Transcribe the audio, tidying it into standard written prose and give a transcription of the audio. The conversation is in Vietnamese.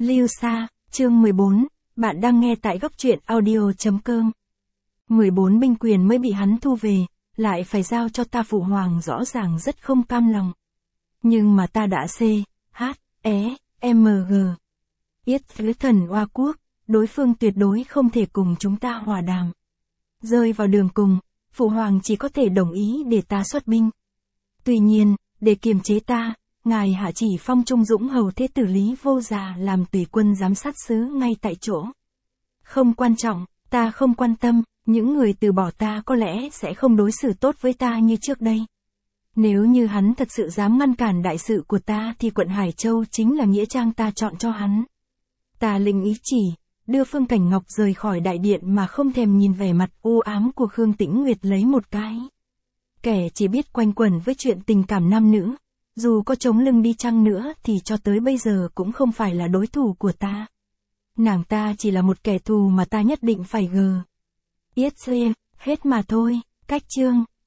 Lưu Sa, chương 14, bạn đang nghe tại góc truyện audio.com. 14 binh quyền mới bị hắn thu về, lại phải giao cho ta phụ hoàng rõ ràng rất không cam lòng. Nhưng mà ta đã M G. Yết thứ thần Oa Quốc, đối phương tuyệt đối không thể cùng chúng ta hòa đàm. Rơi vào đường cùng, phụ hoàng chỉ có thể đồng ý để ta xuất binh. Tuy nhiên, để kiềm chế ta, ngài hạ chỉ phong Trung Dũng hầu thế tử Lý Vô Già làm tùy quân giám sát sứ ngay tại chỗ. Không quan trọng, ta không quan tâm, những người từ bỏ ta có lẽ sẽ không đối xử tốt với ta như trước đây. Nếu như hắn thật sự dám ngăn cản đại sự của ta thì quận Hải Châu chính là nghĩa trang ta chọn cho hắn. Ta linh ý chỉ, đưa Phương Cảnh Ngọc rời khỏi đại điện mà không thèm nhìn vẻ mặt u ám của Khương Tĩnh Nguyệt lấy một cái. Kẻ chỉ biết quanh quẩn với chuyện tình cảm nam nữ, dù có chống lưng đi chăng nữa thì cho tới bây giờ cũng không phải là đối thủ của ta. Nàng ta chỉ là một kẻ thù mà ta nhất định phải Yết hết mà thôi. Cách chương